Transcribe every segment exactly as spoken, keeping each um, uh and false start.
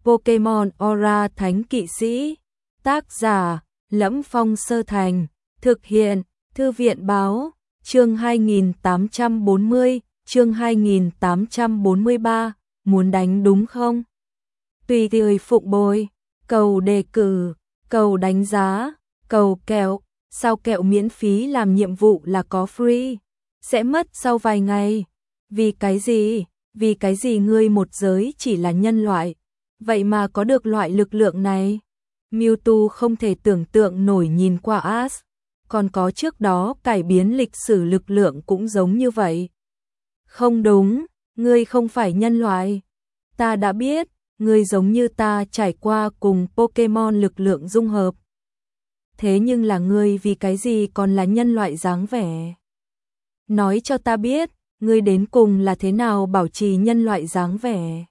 Pokemon Aura Thánh Kỵ Sĩ. Tác giả: Lẫm Phong Sơ Thành. Thực hiện: Thư viện báo. Chương hai nghìn tám trăm bốn mươi, chương hai nghìn tám trăm bốn mươi ba, muốn đánh đúng không? Tùy thời phụng bồi, cầu đề cử, cầu đánh giá, cầu kẹo, sao kẹo miễn phí làm nhiệm vụ là có free, sẽ mất sau vài ngày. Vì cái gì? Vì cái gì ngươi một giới chỉ là nhân loại, vậy mà có được loại lực lượng này? Mewtwo không thể tưởng tượng nổi nhìn qua Ash, còn có trước đó cải biến lịch sử lực lượng cũng giống như vậy. Không đúng, ngươi không phải nhân loại. Ta đã biết, ngươi giống như ta trải qua cùng Pokemon lực lượng dung hợp. Thế nhưng là ngươi vì cái gì còn là nhân loại dáng vẻ? Nói cho ta biết, ngươi đến cùng là thế nào bảo trì nhân loại dáng vẻ?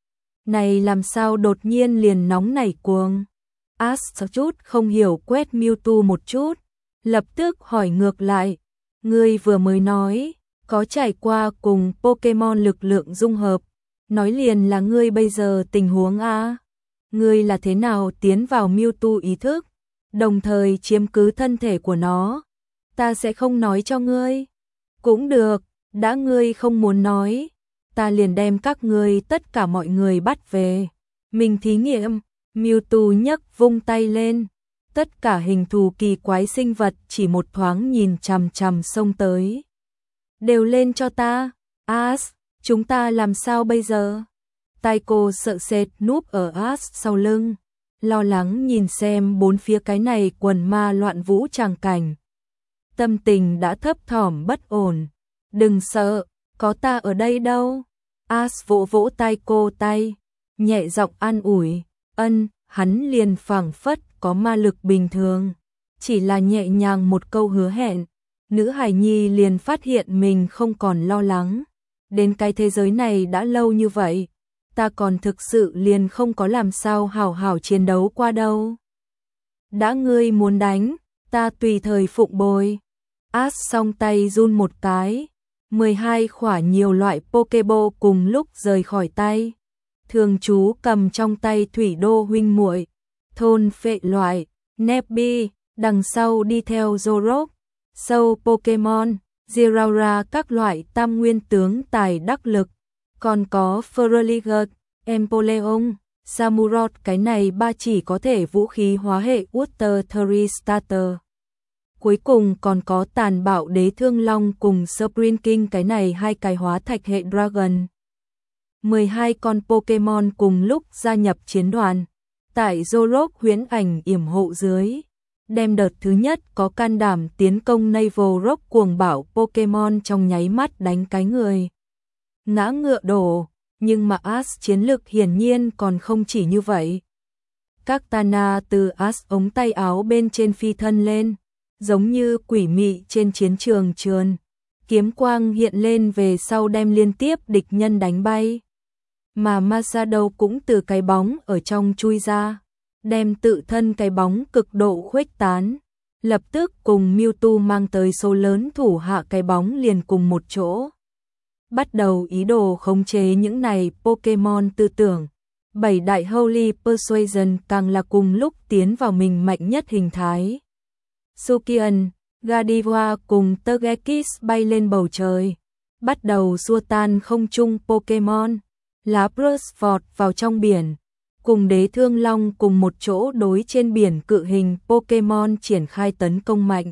Này làm sao đột nhiên liền nóng nảy cuồng? Ash chút không hiểu quét Mewtwo một chút, lập tức hỏi ngược lại, ngươi vừa mới nói, có trải qua cùng Pokemon lực lượng dung hợp, nói liền là ngươi bây giờ tình huống a? Ngươi là thế nào tiến vào Mewtwo ý thức, đồng thời chiếm cứ thân thể của nó? Ta sẽ không nói cho ngươi. Cũng được, đã ngươi không muốn nói, ta liền đem các ngươi tất cả mọi người bắt về, mình thí nghiệm. Mewtwo nhấc vung tay lên, tất cả hình thù kỳ quái sinh vật chỉ một thoáng nhìn chằm chằm xông tới. Đều lên cho ta, Ash, chúng ta làm sao bây giờ? Taiko sợ sệt núp ở Ash sau lưng, lo lắng nhìn xem bốn phía cái này quần ma loạn vũ tràng cảnh. Tâm tình đã thấp thỏm bất ổn. Đừng sợ, có ta ở đây đâu. Ash vỗ vỗ Taiko tay, nhẹ giọng an ủi. Ân, hắn liền phảng phất có ma lực bình thường, chỉ là nhẹ nhàng một câu hứa hẹn, nữ hài nhi liền phát hiện mình không còn lo lắng. Đến cái thế giới này đã lâu như vậy, ta còn thực sự liền không có làm sao hảo hảo chiến đấu qua đâu. Đã ngươi muốn đánh, ta tùy thời phụng bồi. Ash song tay run một cái, mười hai khỏa nhiều loại Pokeball cùng lúc rời khỏi tay. Thường chú cầm trong tay thủy đô huynh muội, thôn phệ loại, Nebby, đằng sau đi theo Zorok, sâu Pokemon, Zeraora các loại tam nguyên tướng tài đắc lực, còn có Feraligatr, Empoleon, Samurott, cái này ba chỉ có thể vũ khí hóa hệ Water Terry Starter. Cuối cùng còn có tàn bạo đế thương long cùng Spring King, cái này hai cái hóa thạch hệ Dragon. mười hai con Pokemon cùng lúc gia nhập chiến đoàn, tại Zorok huyễn ảnh yểm hộ dưới, đem đợt thứ nhất có can đảm tiến công Naval Rock cuồng bạo Pokemon trong nháy mắt đánh cái người ngã ngựa đổ. Nhưng mà Ash chiến lực hiển nhiên còn không chỉ như vậy. Các Tana từ Ash ống tay áo bên trên phi thân lên, giống như quỷ mị trên chiến trường trườn, kiếm quang hiện lên về sau đem liên tiếp địch nhân đánh bay. Mà Masado cũng từ cái bóng ở trong chui ra, đem tự thân cái bóng cực độ khuếch tán, lập tức cùng Mewtwo mang tới số lớn thủ hạ cái bóng liền cùng một chỗ. Bắt đầu ý đồ khống chế những này Pokemon tư tưởng. Bảy đại Holy Persuasion càng là cùng lúc tiến vào mình mạnh nhất hình thái. Sukian, Gardevoir cùng Togekiss bay lên bầu trời, bắt đầu xua tan không trung Pokemon. Lapras vọt vào trong biển, cùng đế thương long cùng một chỗ đối trên biển cự hình Pokemon triển khai tấn công mạnh.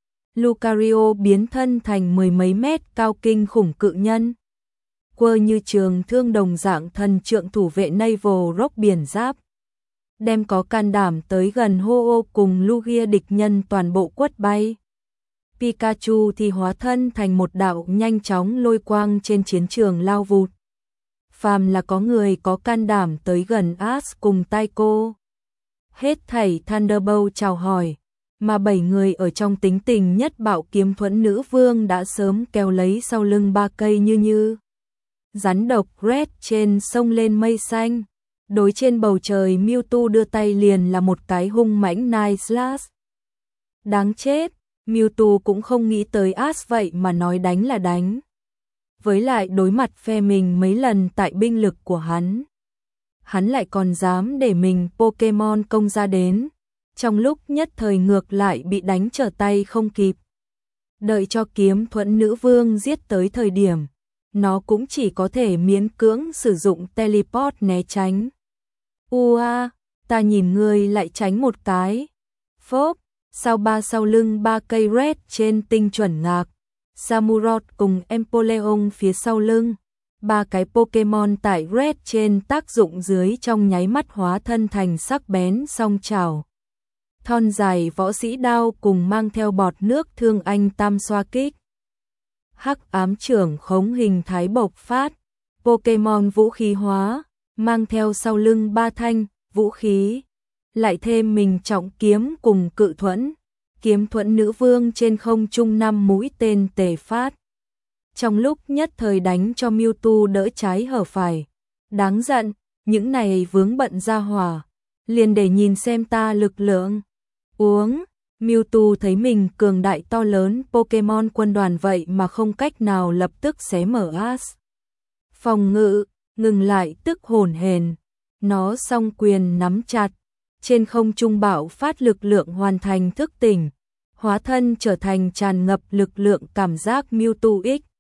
Lucario biến thân thành mười mấy mét cao kinh khủng cự nhân, quơ như trường thương đồng dạng thần trượng thủ vệ Naval Rock biển giáp, đem có can đảm tới gần Ho-Oh cùng Lugia địch nhân toàn bộ quất bay. Pikachu thì hóa thân thành một đạo nhanh chóng lôi quang trên chiến trường lao vụt. Phàm là có người có can đảm tới gần Ash cùng Taiko, hết thảy Thunderbolt chào hỏi, mà bảy người ở trong tính tình nhất bạo kiếm thuẫn nữ vương đã sớm kéo lấy sau lưng ba cây như như rắn độc Red trên sông lên mây xanh. Đối trên bầu trời Mewtwo đưa tay liền là một cái hung mãnh Night Slash. Đáng chết, Mewtwo cũng không nghĩ tới Ash vậy mà nói đánh là đánh. Với lại đối mặt phe mình mấy lần tại binh lực của hắn, hắn lại còn dám để mình Pokemon công ra đến, trong lúc nhất thời ngược lại bị đánh trở tay không kịp. Đợi cho kiếm thuẫn nữ vương giết tới thời điểm, nó cũng chỉ có thể miễn cưỡng sử dụng teleport né tránh. Ua, ta nhìn ngươi lại tránh một cái. Phốp, sau ba sau lưng ba cây red trên tinh chuẩn ngạc, Samurott cùng Empoleon phía sau lưng. Ba cái Pokemon tại red trên tác dụng dưới trong nháy mắt hóa thân thành sắc bén song chảo. Thon dài võ sĩ đao cùng mang theo bọt nước thương anh tam xoa kích. Hắc ám trưởng khống hình thái bộc phát, Pokemon vũ khí hóa, mang theo sau lưng ba thanh vũ khí, lại thêm mình trọng kiếm cùng cự thuẫn, kiếm thuẫn nữ vương trên không trung năm mũi tên tề phát. Trong lúc nhất thời đánh cho Mewtwo đỡ trái hở phải. Đáng giận, những này vướng bận ra hỏa, liền để nhìn xem ta lực lượng. Uống, Mewtwo thấy mình cường đại to lớn Pokemon quân đoàn vậy mà không cách nào lập tức xé mở as. Phòng ngự, ngừng lại tức hồn hển, nó song quyền nắm chặt, trên không trung bạo phát lực lượng hoàn thành thức tỉnh, hóa thân trở thành tràn ngập lực lượng cảm giác Mewtwo X.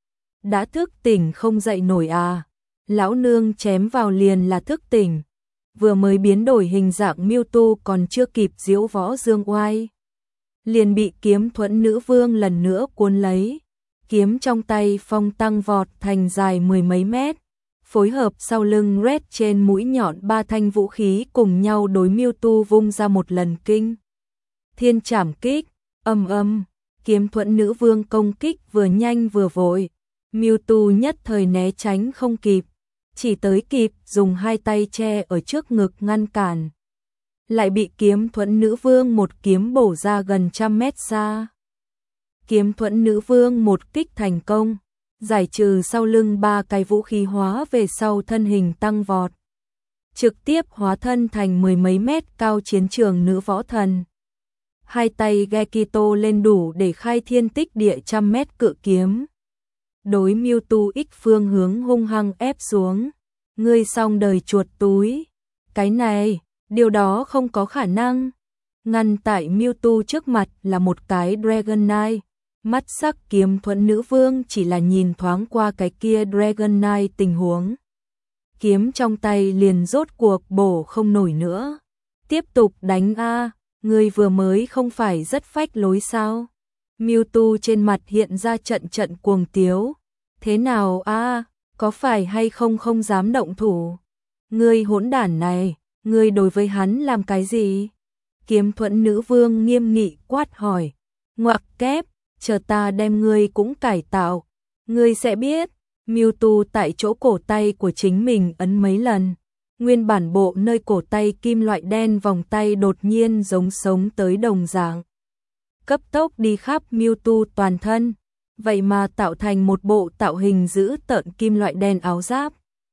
Đã thức tỉnh không dậy nổi à, lão nương chém vào liền là thức tỉnh, vừa mới biến đổi hình dạng Mewtwo còn chưa kịp diễu võ dương oai, liền bị kiếm thuẫn nữ vương lần nữa cuốn lấy, kiếm trong tay phong tăng vọt thành dài mười mấy mét, phối hợp sau lưng red trên mũi nhọn ba thanh vũ khí cùng nhau đối Mewtwo vung ra một lần kinh thiên trảm kích, âm âm, kiếm thuẫn nữ vương công kích vừa nhanh vừa vội. Mewtwo nhất thời né tránh không kịp, chỉ tới kịp dùng hai tay che ở trước ngực ngăn cản. Lại bị kiếm thuẫn nữ vương một kiếm bổ ra gần trăm mét xa. Kiếm thuẫn nữ vương một kích thành công, giải trừ sau lưng ba cái vũ khí hóa về sau thân hình tăng vọt. Trực tiếp hóa thân thành mười mấy mét cao chiến trường nữ võ thần. Hai tay Gekito lên đủ để khai thiên tích địa trăm mét cự kiếm. Đối Mewtwo X phương hướng hung hăng ép xuống. Ngươi xong đời chuột túi. Cái này, điều đó không có khả năng. Ngăn tại Mewtwo trước mặt là một cái Dragonite. Mắt sắc kiếm thuẫn nữ vương chỉ là nhìn thoáng qua cái kia Dragonite tình huống. Kiếm trong tay liền rốt cuộc bổ không nổi nữa. Tiếp tục đánh a, ngươi vừa mới không phải rất phách lối sao? Mewtwo trên mặt hiện ra trận trận cuồng tiếu. Thế nào a, có phải hay không không dám động thủ? Ngươi hỗn đản này, ngươi đối với hắn làm cái gì? Kiếm thuẫn nữ vương nghiêm nghị quát hỏi. Ngoặc kép, chờ ta đem ngươi cũng cải tạo. Ngươi sẽ biết. Mewtwo tại chỗ cổ tay của chính mình ấn mấy lần. Nguyên bản bộ nơi cổ tay kim loại đen vòng tay đột nhiên giống sống tới đồng dạng. Cấp tốc đi khắp Mewtwo toàn thân. Vậy mà tạo thành một bộ tạo hình dữ tợn kim loại đen áo giáp.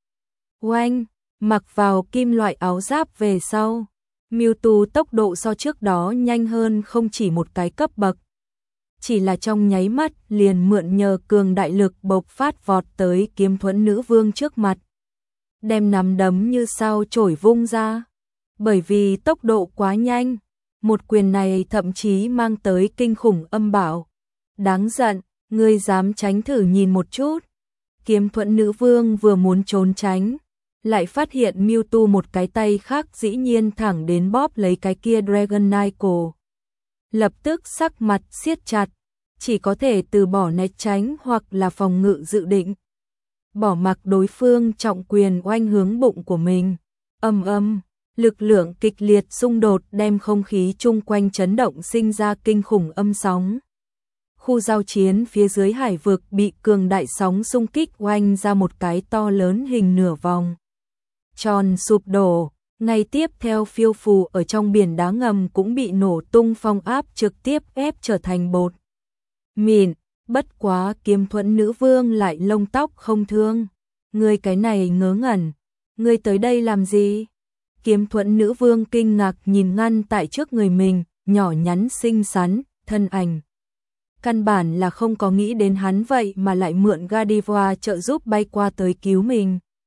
Oanh, mặc vào kim loại áo giáp về sau. Mewtwo tốc độ so trước đó nhanh hơn không chỉ một cái cấp bậc. Chỉ là trong nháy mắt liền mượn nhờ cường đại lực bộc phát vọt tới kiếm thuẫn nữ vương trước mặt. Đem nắm đấm như sao chổi vung ra. Bởi vì tốc độ quá nhanh, một quyền này thậm chí mang tới kinh khủng âm bảo. Đáng giận, ngươi dám tránh thử nhìn một chút. Kiếm thuẫn nữ vương vừa muốn trốn tránh, lại phát hiện Mewtwo một cái tay khác dĩ nhiên thẳng đến bóp lấy cái kia Dragonite cổ. Lập tức sắc mặt siết chặt, chỉ có thể từ bỏ né tránh hoặc là phòng ngự dự định. Bỏ mặc đối phương trọng quyền oanh hướng bụng của mình. Âm âm, lực lượng kịch liệt xung đột đem không khí chung quanh chấn động sinh ra kinh khủng âm sóng. Khu giao chiến phía dưới hải vực bị cường đại sóng xung kích oanh ra một cái to lớn hình nửa vòng tròn sụp đổ, ngay tiếp theo phiêu phù ở trong biển đá ngầm cũng bị nổ tung phong áp trực tiếp ép trở thành bột mịn. Bất quá kiếm thuẫn nữ vương lại lông tóc không thương. Ngươi cái này ngớ ngẩn, ngươi tới đây làm gì? Kiếm thuẫn nữ vương kinh ngạc nhìn ngăn tại trước người mình, nhỏ nhắn xinh xắn, thân ảnh. Căn bản là không có nghĩ đến hắn vậy mà lại mượn Gardevoir trợ giúp bay qua tới cứu mình.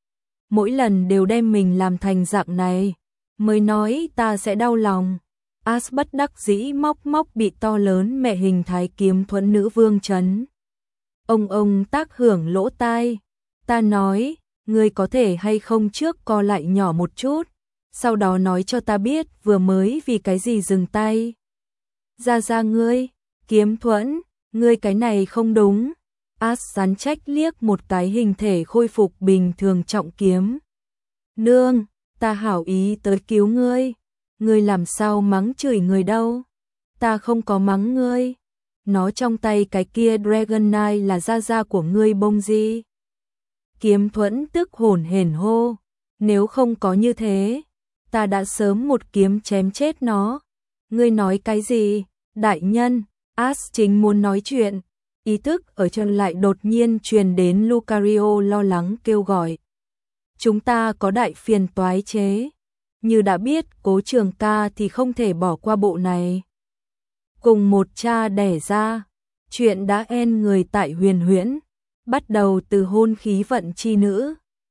mỗi lần đều đem mình làm thành dạng này, mới nói ta sẽ đau lòng. As bất đắc dĩ móc móc bị to lớn mẹ hình thái kiếm thuẫn nữ vương chấn. Ông ông tác hưởng lỗ tai, ta nói, ngươi có thể hay không trước co lại nhỏ một chút, sau đó nói cho ta biết vừa mới vì cái gì dừng tay. Ra ra ngươi, kiếm thuẫn, ngươi cái này không đúng. As rắn trách liếc một cái hình thể khôi phục bình thường trọng kiếm. Nương, ta hảo ý tới cứu ngươi, ngươi làm sao mắng chửi người đâu, ta không có mắng ngươi. Nó trong tay cái kia Dragon Knight là gia gia của ngươi bông gì? Kiếm thuẫn tức hồn hển hô, nếu không có như thế, ta đã sớm một kiếm chém chết nó. Ngươi nói cái gì? Đại nhân, As chính muốn nói chuyện, ý thức ở chân lại đột nhiên truyền đến Lucario lo lắng kêu gọi. Chúng ta có đại phiền toái chế, như đã biết Cố Trường ca thì không thể bỏ qua bộ này. Cùng một cha đẻ ra, chuyện đã en người tại Huyền Huyễn, bắt đầu từ hôn khí vận chi nữ,